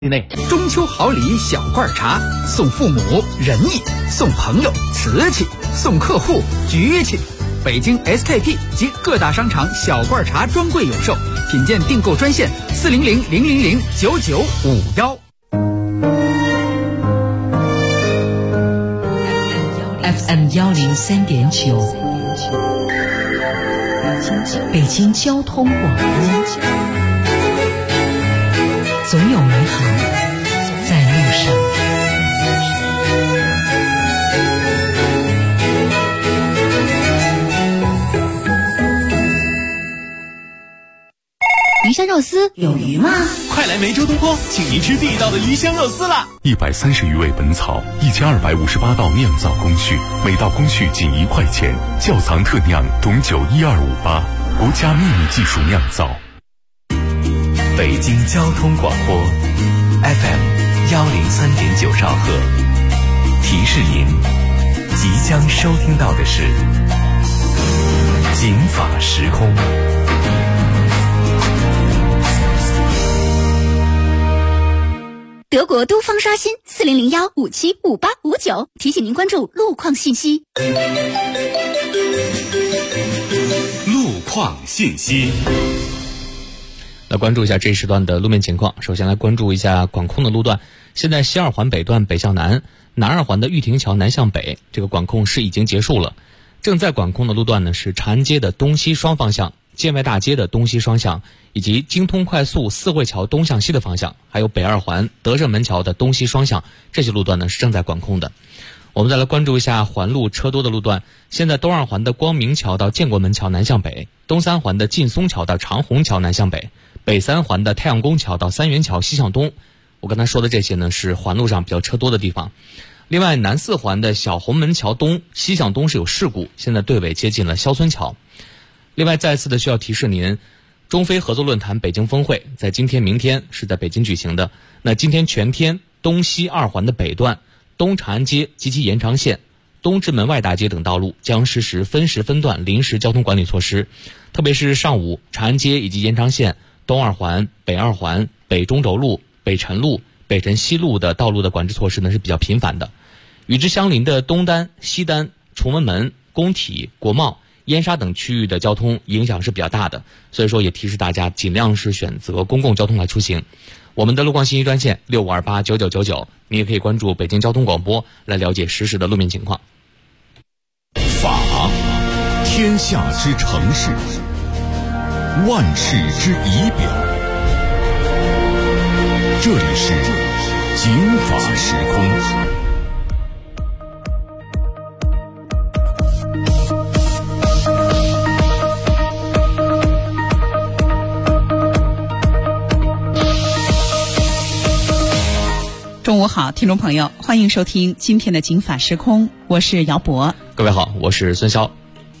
内中秋好礼小罐茶，送父母仁义，送朋友瓷器，送客户局气。北京 SKP 及各大商场小罐茶专柜有售，品鉴订购专线400-000-9951。 FM 103.9，北京交通广播，总有美好在路上。 鱼香肉丝有鱼吗？ 快来梅州东坡，请您吃地道的鱼香肉丝啦 ！130余味本草，1258道酿造工序，每道工序仅1块钱。窖藏特酿董酒12588，国家秘密技术酿造。 北京交通广播 FM 103.9兆赫，提示您即将收听到的是警法时空。 德国都方刷新40015755859，提醒您关注路况信息。 路况信息。 来关注一下这一时段的路面情况。首先来关注一下管控的路段。现在西二环北段北向南，南二环的玉亭桥南向北，这个管控是已经结束了。正在管控的路段呢是长安街的东西双方向，建外大街的东西双向，以及京通快速四惠桥东向西的方向，还有北二环德胜门桥的东西双向，这些路段呢是正在管控的。我们再来关注一下环路车多的路段。现在东二环的光明桥到建国门桥南向北，东三环的劲松桥到长虹桥南向北，北三环的太阳宫桥到三元桥西向东。我刚才说的这些呢是环路上比较车多的地方。另外南四环的小红门桥东西向东是有事故，现在对尾接近了肖村桥。另外再次的需要提示您，中非合作论坛北京峰会在今天明天是在北京举行的。那今天全天东西二环的北段、东长安街及其延长线、东直门外大街等道路将实施分时分段临时交通管理措施，特别是上午长安街以及延长线、东二环、北二环、北中轴路、北辰路、北辰西路的道路的管制措施呢是比较频繁的。与之相邻的东单、西单、崇文门、工体、国贸、燕莎等区域的交通影响是比较大的，所以说也提示大家尽量是选择公共交通来出行。我们的路况信息专线65289999，你也可以关注北京交通广播来了解实时的路面情况。 法，天下之城市，万世之仪表。这里是警法时空。 中午好，听众朋友，欢迎收听今天的警法时空，我是姚博。 各位好，我是孙潇。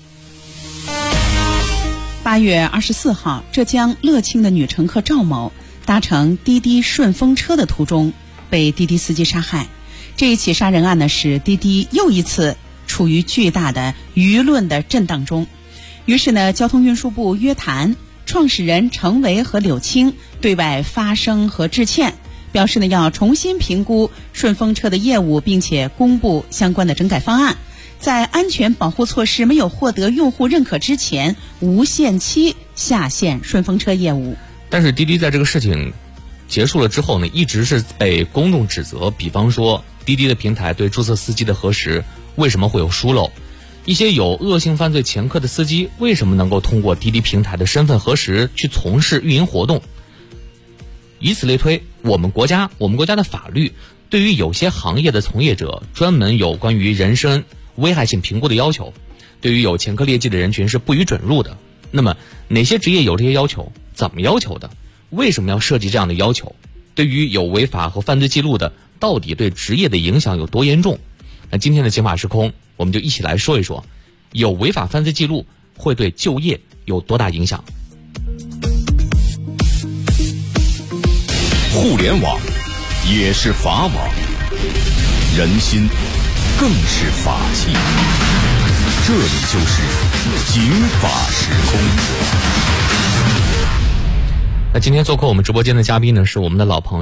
8月24号，浙江乐清的女乘客赵某搭乘滴滴顺风车的途中被滴滴司机杀害。这一起杀人案呢，使滴滴又一次处于巨大的舆论的震荡中。于是呢，交通运输部约谈，创始人程维和柳青对外发声和致歉，表示呢要重新评估顺风车的业务，并且公布相关的整改方案，在安全保护措施没有获得用户认可之前，无限期下线顺风车业务。 但是滴滴在这个事情结束了之后呢，一直是被公众指责，比方说滴滴的平台对注册司机的核实为什么会有疏漏，一些有恶性犯罪前科的司机为什么能够通过滴滴平台的身份核实去从事运营活动。以此类推，我们国家的法律对于有些行业的从业者专门有关于人身危害性评估的要求，对于有前科劣迹的人群是不予准入的。那么哪些职业有这些要求？怎么要求的？为什么要设计这样的要求？对于有违法和犯罪记录的，到底对职业的影响有多严重？那今天的警法时空，我们就一起来说一说，有违法犯罪记录会对就业有多大影响。 互联网也是法网，人心更是法器。这里就是警法时空。 那今天做客我们直播间的嘉宾呢，是我们的老朋友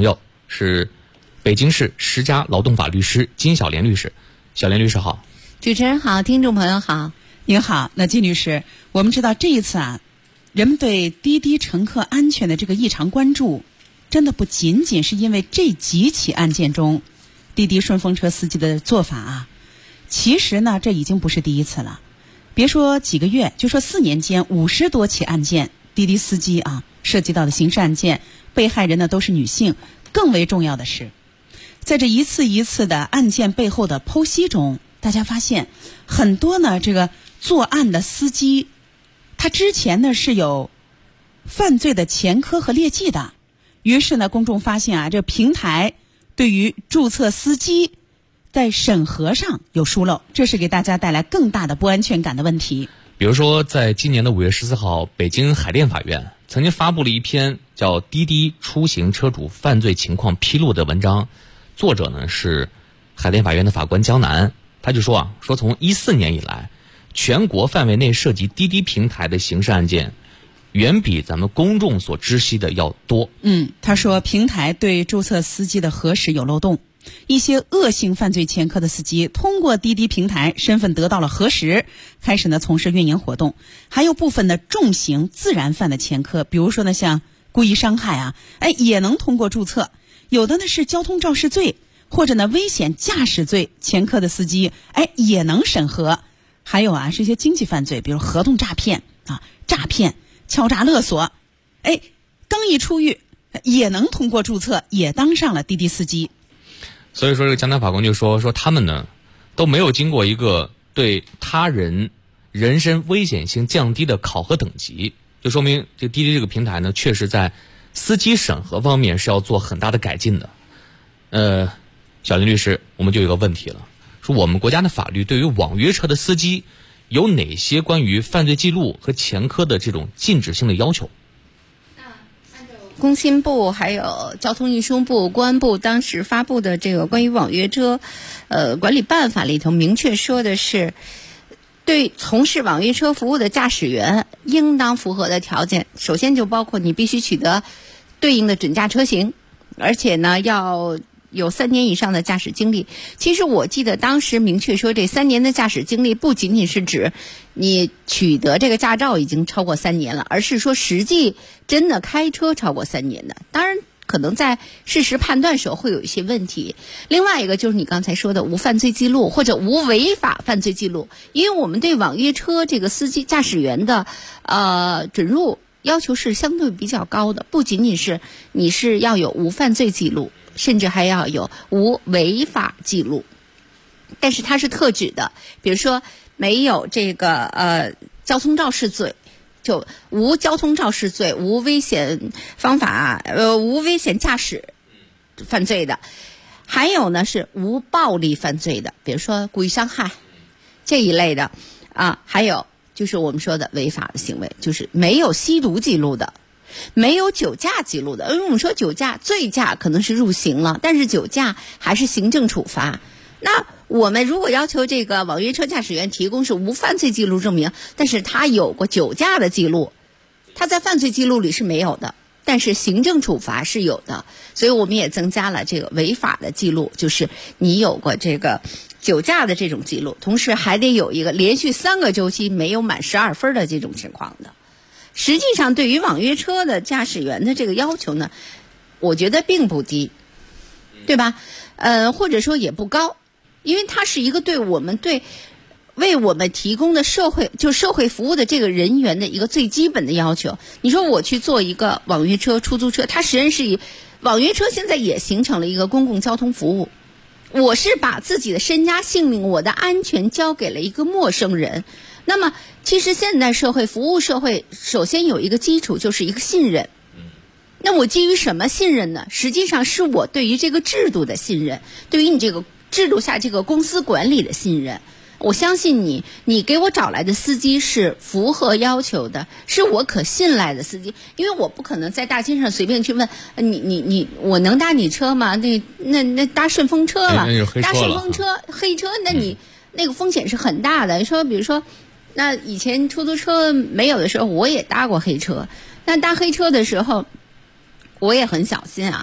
是北京市十佳劳动法律师金小莲律师。小莲律师好。 主持人好，听众朋友好。 您好。那金律师，我们知道这一次啊，人们对滴滴乘客安全的这个异常关注，真的不仅仅是因为这几起案件中滴滴顺风车司机的做法啊，其实呢这已经不是第一次了。别说几个月，就说4年间50多起案件，滴滴司机啊涉及到的刑事案件，被害人呢都是女性。更为重要的是，在这一次一次的案件背后的剖析中，大家发现很多呢这个作案的司机，他之前呢是有犯罪的前科和劣迹的。于是呢公众发现啊，这平台对于注册司机在审核上有疏漏，这是给大家带来更大的不安全感的问题。 比如说在今年的5月14号，北京海淀法院曾经发布了一篇叫《滴滴出行车主犯罪情况披露》的文章，作者呢是海淀法院的法官江南。他就说从14年以来，全国范围内涉及滴滴平台的刑事案件远比咱们公众所知悉的要多。 他说平台对注册司机的核实有漏洞，一些恶性犯罪前科的司机通过滴滴平台身份得到了核实，开始呢从事运营活动。还有部分的重刑自然犯的前科，比如说呢像故意伤害啊，也能通过注册。有的呢是交通肇事罪或者呢危险驾驶罪前科的司机，也能审核。还有啊是一些经济犯罪，比如合同诈骗啊、诈骗、敲诈勒索，刚一出狱也能通过注册，也当上了滴滴司机。 所以说这个江南法官就说他们呢都没有经过一个对他人人身危险性降低的考核等级，就说明这滴滴这个平台呢确实在司机审核方面是要做很大的改进的。小林律师，我们就有个问题了，说我们国家的法律对于网约车的司机有哪些关于犯罪记录和前科的这种禁止性的要求？ 工信部还有交通运输部、公安部当时发布的这个关于网约车管理办法里头明确说的是，对从事网约车服务的驾驶员应当符合的条件，首先就包括你必须取得对应的准驾车型，而且呢要有3年以上的驾驶经历。其实我记得当时明确说，这3年的驾驶经历不仅仅是指你取得这个驾照已经超过3年了，而是说实际真的开车超过3年的。当然可能在事实判断时候会有一些问题。另外一个就是你刚才说的无犯罪记录或者无违法犯罪记录，因为我们对网约车这个司机驾驶员的准入要求是相对比较高的，不仅仅是你是要有无犯罪记录，甚至还要有无违法记录。但是它是特指的，比如说没有这个交通肇事罪，就无交通肇事罪、无危险方法无危险驾驶犯罪的。还有呢是无暴力犯罪的，比如说故意伤害这一类的还有就是我们说的违法的行为，就是没有吸毒记录的，没有酒驾记录的。因为我们说酒驾、醉驾可能是入刑了，但是酒驾还是行政处罚。那我们如果要求这个网约车驾驶员提供是无犯罪记录证明，但是他有过酒驾的记录，他在犯罪记录里是没有的，但是行政处罚是有的。所以我们也增加了这个违法的记录，就是你有过这个酒驾的这种记录，同时还得有一个连续3个周期没有满12分的这种情况的。实际上对于网约车的驾驶员的这个要求呢，我觉得并不低，对吧？或者说也不高，因为它是一个为我们提供的社会服务的这个人员的一个最基本的要求。你说我去做一个网约车、出租车，它实际上是网约车现在也形成了一个公共交通服务。我是把自己的身家性命、我的安全交给了一个陌生人。那么其实现代社会、服务社会首先有一个基础，就是一个信任。那我基于什么信任呢？实际上是我对于这个制度的信任，对于你这个制度下这个公司管理的信任。我相信你给我找来的司机是符合要求的，是我可信赖的司机。因为我不可能在大街上随便去问我能搭你车吗？那搭顺风车了，搭顺风车黑车，那你那个风险是很大的。说比如说，那以前出租车没有的时候，我也搭过黑车。那搭黑车的时候，我也很小心啊。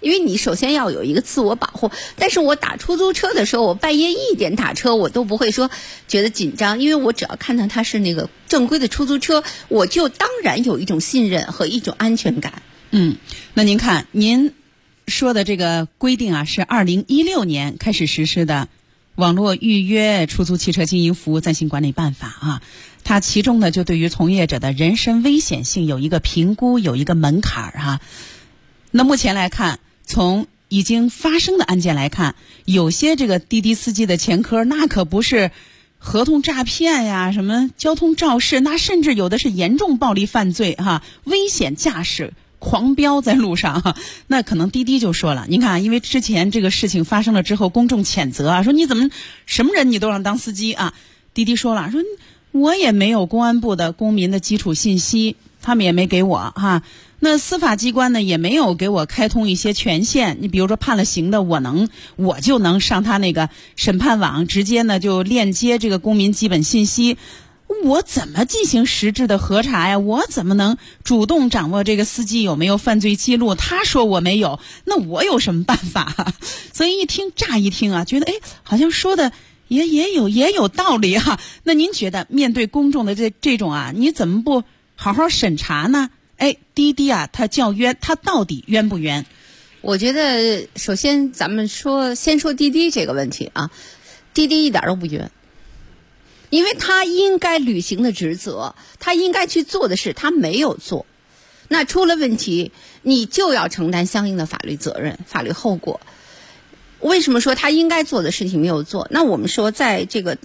因为你首先要有一个自我保护。但是我打出租车的时候，我半夜1点打车，我都不会说觉得紧张，因为我只要看到它是那个正规的出租车，我就当然有一种信任和一种安全感。 那您看，您说的这个规定啊，是2016年开始实施的网络预约出租汽车经营服务暂行管理办法啊。它其中呢，就对于从业者的人身危险性有一个评估，有一个门槛啊。那目前来看，从已经发生的案件来看，有些这个滴滴司机的前科，那可不是合同诈骗呀，什么交通肇事，那甚至有的是严重暴力犯罪哈，危险驾驶。狂飙在路上哈，那可能滴滴就说了，您看，因为之前这个事情发生了之后，公众谴责啊，说你怎么什么人你都让当司机啊？滴滴说了，说我也没有公安部的公民的基础信息，他们也没给我哈。那司法机关呢也没有给我开通一些权限，你比如说判了刑的，我就能上他那个审判网，直接呢就链接这个公民基本信息。我怎么进行实质的核查呀？我怎么能主动掌握这个司机有没有犯罪记录？他说我没有，那我有什么办法？所以乍一听啊，觉得好像说的也有道理哈。那您觉得面对公众的这种啊，你怎么不好好审查呢？滴滴啊，它叫冤，它到底冤不冤？ 我觉得首先咱们先说滴滴这个问题啊，滴滴一点都不冤。因为他应该履行的职责，他应该去做的事，他没有做，那出了问题，你就要承担相应的法律责任、法律后果。为什么说他应该做的事情没有做？那我们说，在这个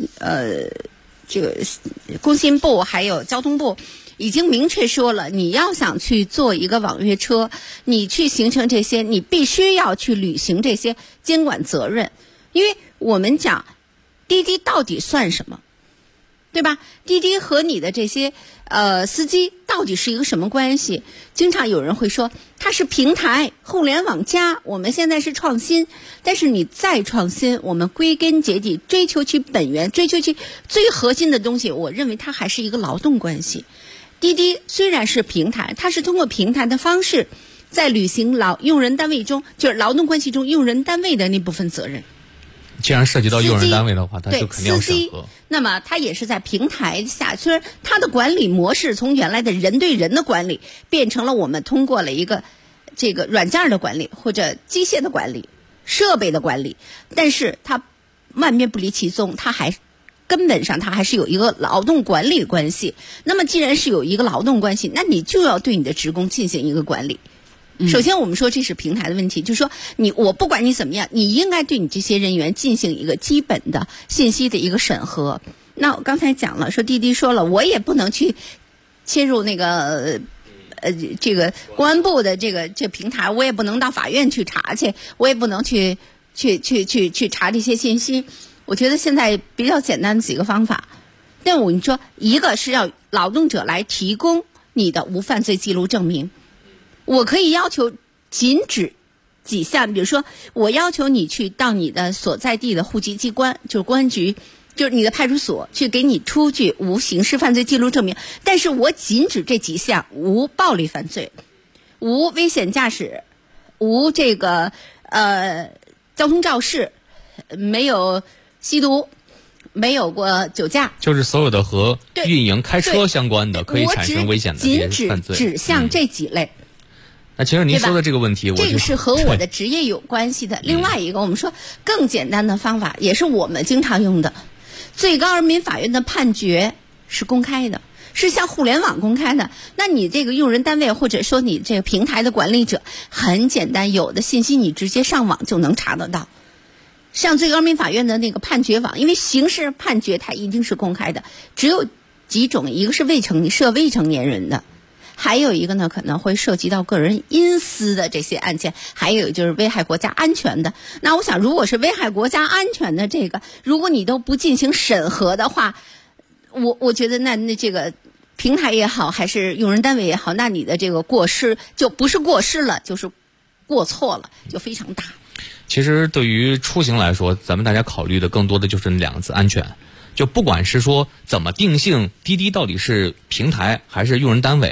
工信部还有交通部已经明确说了，你要想去做一个网约车，你去形成这些，你必须要去履行这些监管责任。因为我们讲滴滴到底算什么？对吧？滴滴和你的这些司机到底是一个什么关系？经常有人会说它是平台，互联网加，我们现在是创新。但是你再创新，我们归根结底追求其本源，追求其最核心的东西，我认为它还是一个劳动关系。滴滴虽然是平台，它是通过平台的方式在履行用人单位中，就是劳动关系中用人单位的那部分责任。 既然涉及到用人单位的话，他就肯定要审核。 那么他也是在平台下，虽然他的管理模式从原来的人对人的管理，变成了我们通过了一个这个软件的管理或者机械的管理、设备的管理，但是他万变不离其宗，他还根本上他还是有一个劳动管理关系。那么既然是有一个劳动关系，那你就要对你的职工进行一个管理。首先我们说这是平台的问题，就是说我不管你怎么样，你应该对你这些人员进行一个基本的信息的一个审核。那我刚才讲了，说滴滴说了，我也不能去切入那个这个公安部的这平台，我也不能到法院去查去，我也不能去查这些信息。我觉得现在比较简单的几个方法，但我跟你说，一个是要劳动者来提供你的无犯罪记录证明。我可以要求仅指几项，比如说我要求你去到你的所在地的户籍机关，就是公安局，就是你的派出所，去给你出具无刑事犯罪记录证明，但是我仅指这几项：无暴力犯罪，无危险驾驶，无这个交通肇事，没有吸毒，没有过酒驾， 就是所有的和运营开车相关的可以产生危险的这些犯罪， 只向这几类。 那其实您说的这个问题， 这个是和我的职业有关系的。另外一个，我们说更简单的方法，也是我们经常用的，最高人民法院的判决是公开的，是向互联网公开的。那你这个用人单位或者说你这个平台的管理者，很简单，有的信息你直接上网就能查得到。上最高人民法院的那个判决网，因为刑事判决它一定是公开的，只有几种，一个是涉未成年人的。还有一个呢，可能会涉及到个人隐私的这些案件，还有就是危害国家安全的。那我想，如果是危害国家安全的这个，如果你都不进行审核的话，我觉得那这个平台也好，还是用人单位也好，那你的这个过失就不是过失了，就是过错了，就非常大。 其实对于出行来说，咱们大家考虑的更多的就是两个字：安全。就不管是说怎么定性滴滴到底是平台还是用人单位，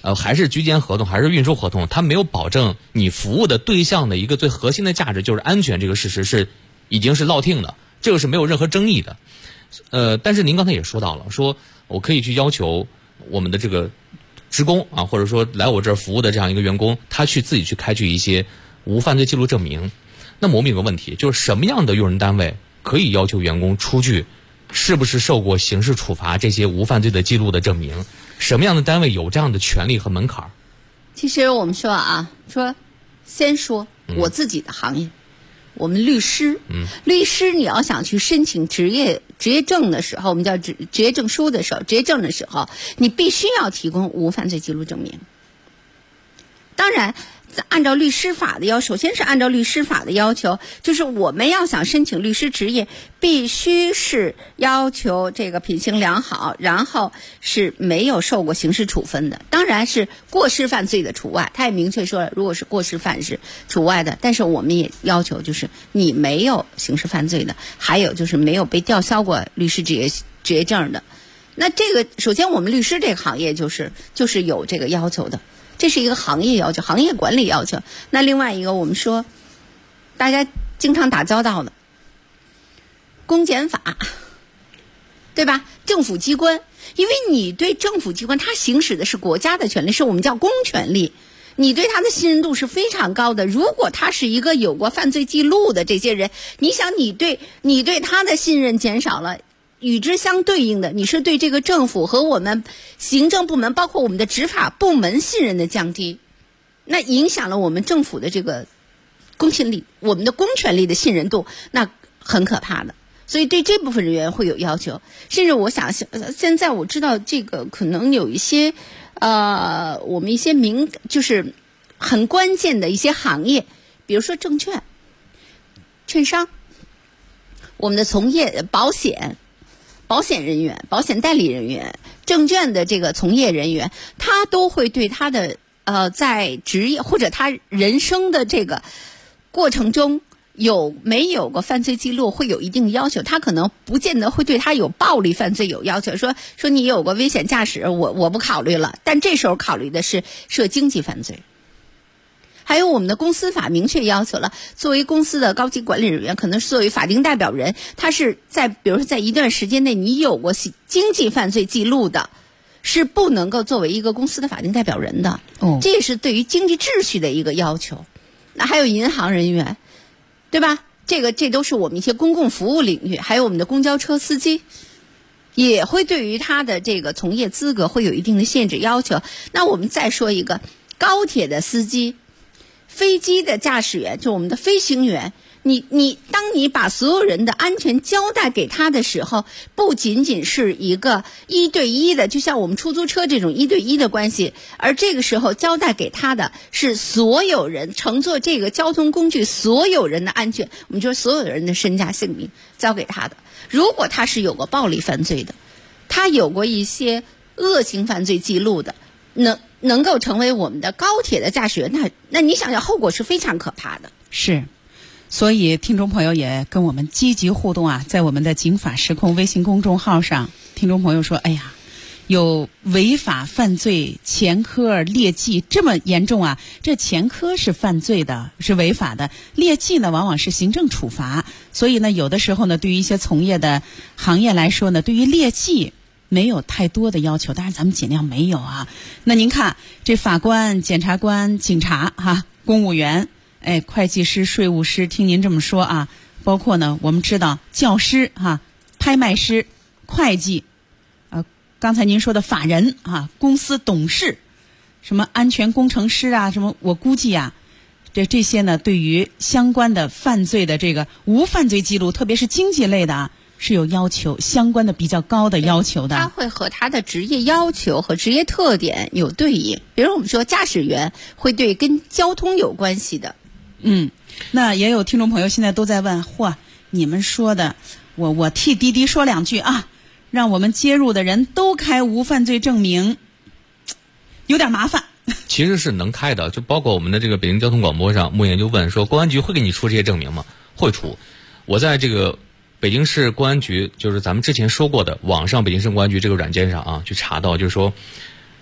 还是居间合同，还是运输合同，它没有保证你服务的对象的一个最核心的价值，就是安全这个事实是已经是落定的，这个是没有任何争议的。但是您刚才也说到了，说我可以去要求我们的这个职工啊，或者说来我这儿服务的这样一个员工，他去自己去开具一些无犯罪记录证明。那么我们有个问题，就是什么样的用人单位可以要求员工出具是不是受过刑事处罚这些无犯罪的记录的证明？什么样的单位有这样的权利和门槛？ 其实我们说啊，先说我自己的行业，我们律师，律师你要想去申请职业证的时候，我们叫职业证书的时候，职业证的时候，你必须要提供无犯罪记录证明。当然按照律师法的首先是按照律师法的要求，就是我们要想申请律师职业，必须是要求这个品行良好，然后是没有受过刑事处分的，当然是过失犯罪的除外。他也明确说了，如果是过失犯是除外的，但是我们也要求就是你没有刑事犯罪的，还有就是没有被吊销过律师职业证的。那这个首先我们律师这个行业就是有这个要求的。这是一个行业要求，行业管理要求。那另外一个，我们说大家经常打交道的公检法，对吧？政府机关，因为你对政府机关，它行使的是国家的权利，是我们叫公权力，你对他的信任度是非常高的。如果他是一个有过犯罪记录的这些人，你想你对他的信任减少了，与之相对应的，你是对这个政府和我们行政部门，包括我们的执法部门信任的降低，那影响了我们政府的这个公信力，我们的公权力的信任度，那很可怕的。所以对这部分人员会有要求。甚至我想现在我知道这个可能有一些我们一些就是很关键的一些行业，比如说证券、券商，我们的从业保险人员、保险代理人员、证券的这个从业人员，他都会对他的在职业或者他人生的这个过程中有没有过犯罪记录会有一定的要求。他可能不见得会对他有暴力犯罪有要求，说你有过危险驾驶，我不考虑了，但这时候考虑的是涉经济犯罪。还有我们的公司法明确要求了，作为公司的高级管理人员，可能是作为法定代表人，他是比如说在一段时间内你有过经济犯罪记录的，是不能够作为一个公司的法定代表人的。这也是对于经济秩序的一个要求。那还有银行人员，对吧？这都是我们一些公共服务领域，还有我们的公交车司机，也会对于他的这个从业资格会有一定的限制要求。那我们再说一个高铁的司机、飞机的驾驶员，就我们的飞行员，当你把所有人的安全交代给他的时候，不仅仅是一个1对1的，就像我们出租车这种1对1的关系，而这个时候交代给他的是所有人乘坐这个交通工具所有人的安全，我们说所有人的身家性命交给他的。如果他是有过暴力犯罪的，他有过一些恶性犯罪记录的，能够成为我们的高铁的驾驶员，那你想想后果是非常可怕的。 是，所以听众朋友也跟我们积极互动啊，在我们的警法时空微信公众号上，听众朋友说，哎呀，有违法犯罪前科劣迹这么严重啊，这前科是犯罪的，是违法的，劣迹呢往往是行政处罚。所以呢有的时候呢，对于一些从业的行业来说呢，对于劣迹没有太多的要求，当然咱们尽量没有啊。那您看这法官、检察官、警察公务员，会计师、税务师，听您这么说啊，包括呢我们知道教师拍卖师、会计刚才您说的法人公司董事，什么安全工程师什么，我估计这些呢对于相关的犯罪的这个无犯罪记录，特别是经济类的是有要求，相关的比较高的要求的。他会和他的职业要求和职业特点有对应。比如我们说驾驶员会对跟交通有关系的。 那也有听众朋友现在都在问，你们说的，我替滴滴说两句让我们接入的人都开无犯罪证明，有点麻烦。 其实是能开的，就包括我们的这个北京交通广播上，穆言就问说，公安局会给你出这些证明吗？会出。我在这个北京市公安局，就是咱们之前说过的网上北京市公安局这个软件上去查到，就是说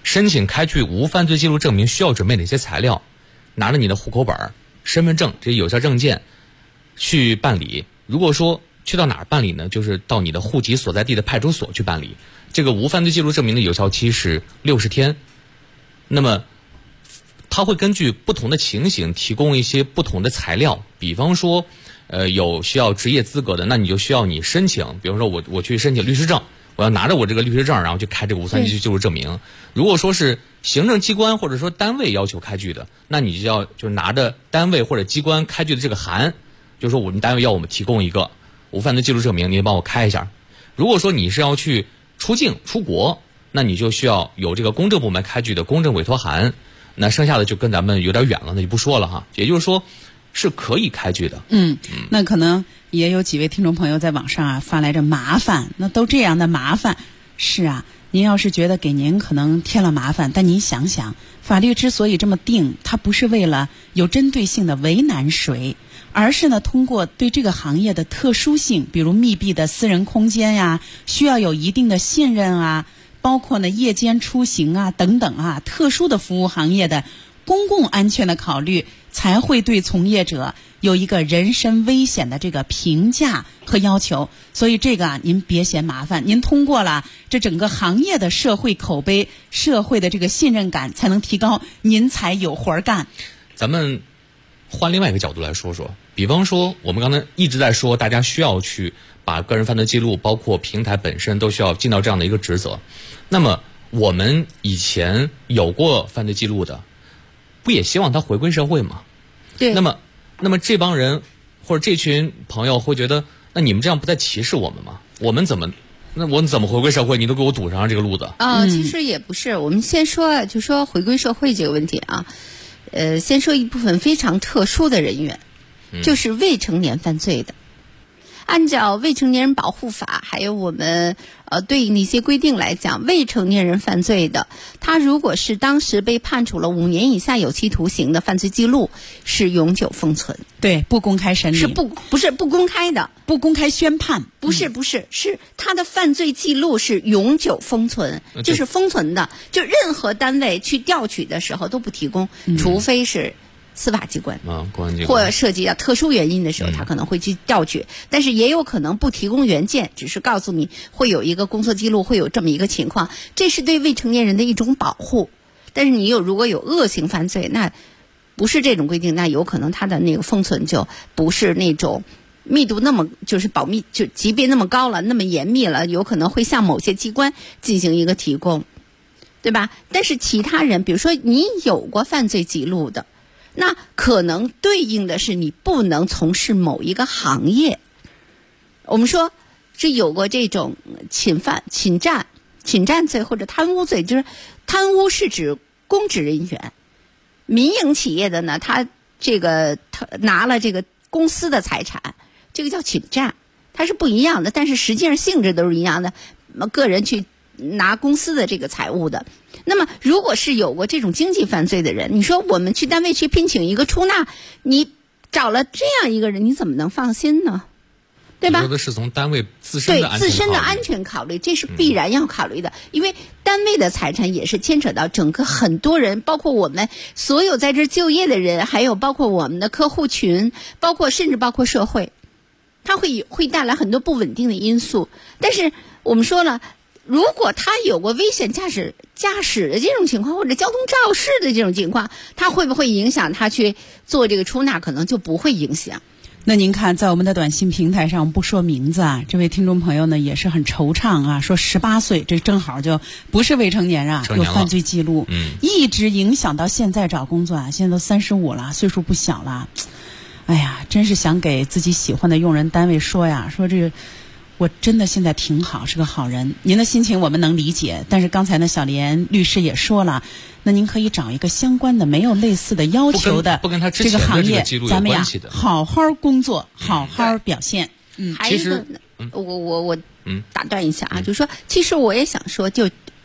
申请开具无犯罪记录证明需要准备哪些材料，拿着你的户口本、身份证这些有效证件去办理。如果说去到哪儿办理呢？就是到你的户籍所在地的派出所去办理。这个无犯罪记录证明的有效期是60天。那么它会根据不同的情形提供一些不同的材料，比方说有需要职业资格的，那你就需要你申请，比方说我去申请律师证，我要拿着我这个律师证，然后去开这个无犯罪记录证明。如果说是行政机关或者说单位要求开具的，那你就要就是拿着单位或者机关开具的这个函，就是说我们单位要我们提供一个无犯罪记录证明，您帮我开一下。如果说你是要去出境出国，那你就需要有这个公证部门开具的公证委托函。那剩下的就跟咱们有点远了，那就不说了哈。也就是说是可以开具的。 那可能也有几位听众朋友在网上发来着麻烦，那都这样的麻烦。是啊，您要是觉得给您可能添了麻烦，但您想想，法律之所以这么定，它不是为了有针对性的为难谁，而是呢通过对这个行业的特殊性，比如密闭的私人空间呀，需要有一定的信任啊，包括呢夜间出行啊等等啊，特殊的服务行业的公共安全的考虑，才会对从业者有一个人身危险的这个评价和要求。所以这个您别嫌麻烦，您通过了这整个行业的社会口碑、社会的这个信任感才能提高，您才有活干。 咱们换另外一个角度来说说，比方说我们刚才一直在说大家需要去把个人犯罪记录包括平台本身都需要尽到这样的一个职责。那么我们以前有过犯罪记录的，不也希望他回归社会吗？ 对。 那么这帮人或者这群朋友会觉得，那你们这样不在歧视我们吗？我们怎么回归社会？你都给我堵上这个路子。 其实也不是。我们先说就说回归社会这个问题啊，先说一部分非常特殊的人员，就是未成年犯罪的。按照未成年人保护法还有我们对应的一些规定来讲，未成年人犯罪的，他如果是当时被判处了5年以下有期徒刑的犯罪记录，是永久封存。 对，不公开审理， 是不是不公开的， 不公开宣判， 不是是他的犯罪记录是永久封存，就是封存的，就任何单位去调取的时候都不提供，除非是司法机关公安机关或涉及到特殊原因的时候，他可能会去调取，但是也有可能不提供原件，只是告诉你会有一个工作记录，会有这么一个情况，这是对未成年人的一种保护。但是你如果有恶性犯罪，那不是这种规定，那有可能他的那个封存就不是那种密度那么就是保密就级别那么高了，那么严密了，有可能会向某些机关进行一个提供，对吧？但是其他人，比如说你有过犯罪记录的，那可能对应的是你不能从事某一个行业。我们说是有过这种侵占罪或者贪污罪，就是贪污是指公职人员，民营企业的呢，他拿了这个公司的财产，这个叫侵占，它是不一样的，但是实际上性质都是一样的，个人去拿公司的这个财物的。那么如果是有过这种经济犯罪的人，你说我们去单位去聘请一个出纳，你找了这样一个人，你怎么能放心呢？对吧？ 你说的是从单位自身的安全考虑，这是必然要考虑的，因为单位的财产也是牵扯到整个很多人，包括我们所有在这就业的人，还有包括我们的客户群，甚至包括社会，它会带来很多不稳定的因素。但是我们说了，如果他有过危险驾驶的这种情况，或者交通肇事的这种情况，他会不会影响他去做这个出纳？可能就不会影响。 那您看，在我们的短信平台上不说名字啊，这位听众朋友呢也是很惆怅啊，说18岁，这正好就不是未成年啊，有犯罪记录，一直影响到现在找工作啊，现在都35了，岁数不小了。哎呀，真是想给自己喜欢的用人单位说呀，说这个我真的现在挺好，是个好人。您的心情我们能理解，但是刚才呢，小莲律师也说了，那您可以找一个相关的没有类似的要求的这个行业，咱们呀好好工作，好好表现。 还有一个，我打断一下啊，就是说，其实我也想说，就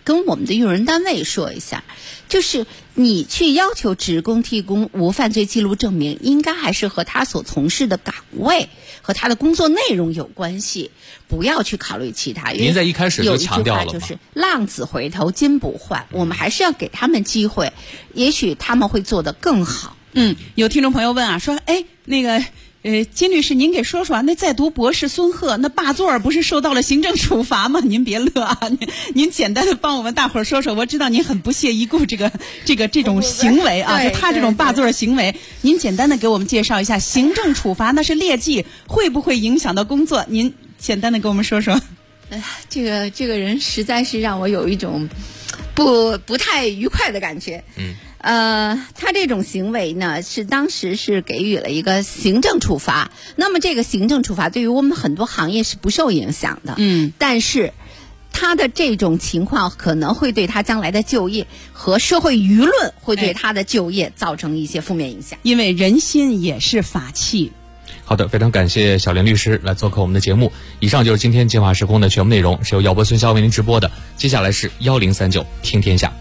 跟我们的用人单位说一下，就是你去要求职工提供无犯罪记录证明，应该还是和他所从事的岗位和他的工作内容有关系，不要去考虑其他。 您在一开始就强调了嘛， 有一句话就是浪子回头金不换，我们还是要给他们机会，也许他们会做得更好。 有听众朋友问啊，说那个金律师，您给说说，那在读博士孙鹤那霸座不是受到了行政处罚吗？您别乐啊，您简单的帮我们大伙儿说说。我知道您很不屑一顾这种行为啊，就他这种霸座行为，您简单的给我们介绍一下，行政处罚那是劣迹，会不会影响到工作？您简单的给我们说说。 这个人实在是让我有一种不太愉快的感觉。他这种行为呢，是当时是给予了一个行政处罚。那么这个行政处罚对于我们很多行业是不受影响的。但是他的这种情况可能会对他将来的就业和社会舆论会对他的就业造成一些负面影响。 因为人心也是法器。 好的，非常感谢小莲律师来做客我们的节目。以上就是今天金法时空的全部内容，是由姚波孙潇为您直播的。接下来是1039听天下。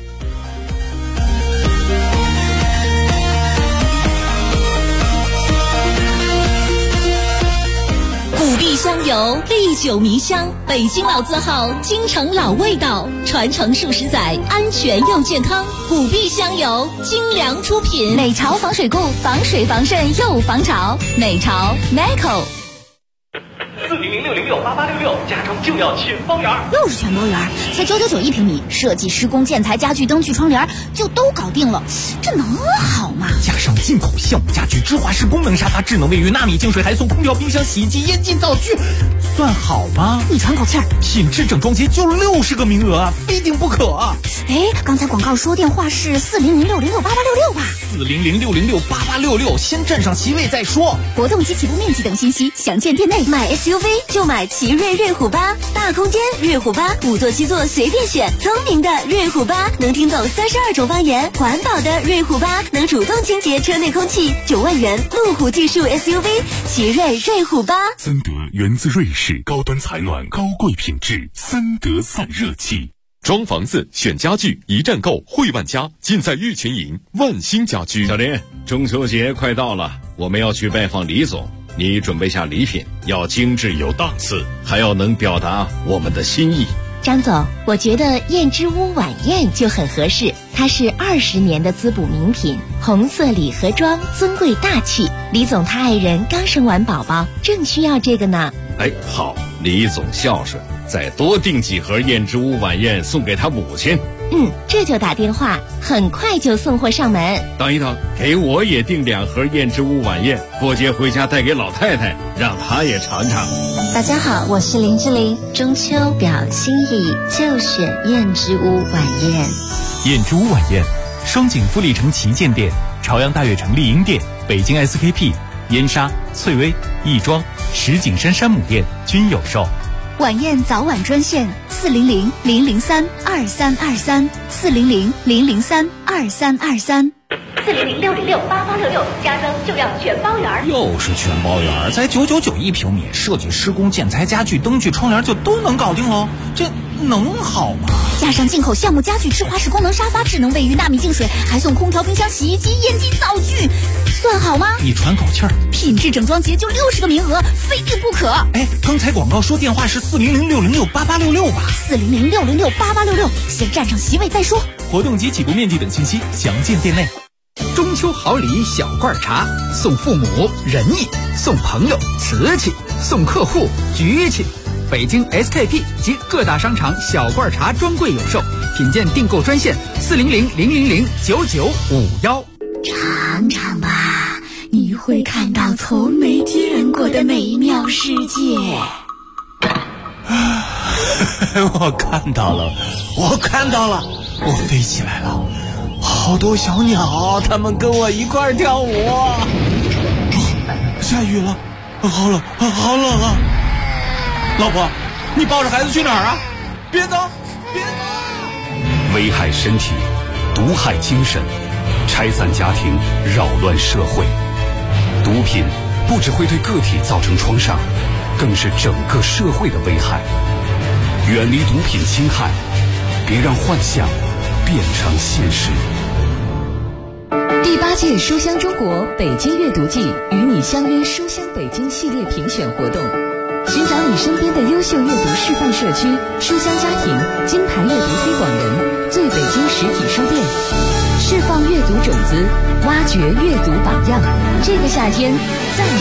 古壁香油，历久弥香，北京老字号，京城老味道，传承数十载，安全又健康。古壁香油，精良出品。 美潮防水固，防水防渗又防潮。美潮 Meco。 400-606-8866，家装就要全包圆。 又是全包圆，才999一平米，设计、施工、建材、家具、灯具、窗帘就都搞定了，这能好吗？ 加上进口橡木家具、芝华士功能沙发、智能卫浴、纳米净水，还送空调、冰箱、洗衣机、烟机、灶具，算好吗？ 你喘口气儿。 品质整装节就60个名额啊，非订不可啊！ 刚才广告说电话是400-606-8866吧 ？400-606-8866，先占上席位再说。 活动及起步面积等信息详见店内。 买 SUV 就买奇瑞瑞虎8，大空间瑞虎8，5座7座随便选。聪明的瑞虎8能听懂32种方言，环保的瑞虎8能主动清洁车内空气。9万元路虎技术 SUV 奇瑞瑞虎8。 森德源自瑞士，高端采暖，高贵品质，森德散热器。 装房子选家具，一站购汇万家，尽在玉群营万兴家居。 小林，中秋节快到了，我们要去拜访李总，你准备下礼品，要精致有档次，还要能表达我们的心意。 张总，我觉得燕之屋晚宴就很合适，它是20年的滋补名品，红色礼盒装，尊贵大气。李总他爱人刚生完宝宝，正需要这个呢。 好，李总孝顺，再多订几盒燕之屋晚宴送给他母亲。 这就打电话，很快就送货上门。 等一等，给我也订2盒燕之屋晚宴，过节回家带给老太太，让她也尝尝。 大家好，我是林志玲，中秋表心意就选燕之屋晚宴。 燕之屋晚宴，双井富力城旗舰店、朝阳大悦城丽婴店、北京 SKP、燕莎、翠微、亦庄、石景山山姆店均有售。 晚宴早晚专线400-003-2323 400-003-2323。 400-606-8866，家装就要全包圆。 又是全包圆，才999一平米，设计、施工、建材、家具、灯具、窗帘就都能搞定喽，这能好吗？ 加上进口橡木家具、芝华士功能沙发、智能卫浴、纳米净水，还送空调、冰箱、洗衣机、烟机、灶具，算好吗？ 你喘口气儿。 品质整装节就60个名额，非订不可。 刚才广告说电话是400-606-8866吧 ？400-606-8866，先占上席位再说。 活动及起步面积等信息详见店内。 中秋好礼小罐茶，送父母仁义，送朋友瓷器，送客户局气。北京 SKP 及各大商场小罐茶专柜有售，品鉴订购专线400-000-9951。 尝尝吧，你会看到从没见过的美妙世界。 我看到了，我飞起来了，好多小鸟，它们跟我一块跳舞。下雨了，好冷啊！老婆，你抱着孩子去哪儿啊？别走！ 危害身体，毒害精神，拆散家庭，扰乱社会。毒品不只会对个体造成创伤，更是整个社会的危害。远离毒品侵害， 别让幻想变成现实。 第8届书香中国北京阅读季与你相约书香北京系列评选活动，寻找你身边的优秀阅读示范社区、书香家庭、金牌阅读推广人、最北京实体书店，释放阅读种子，挖掘阅读榜样。这个夏天，再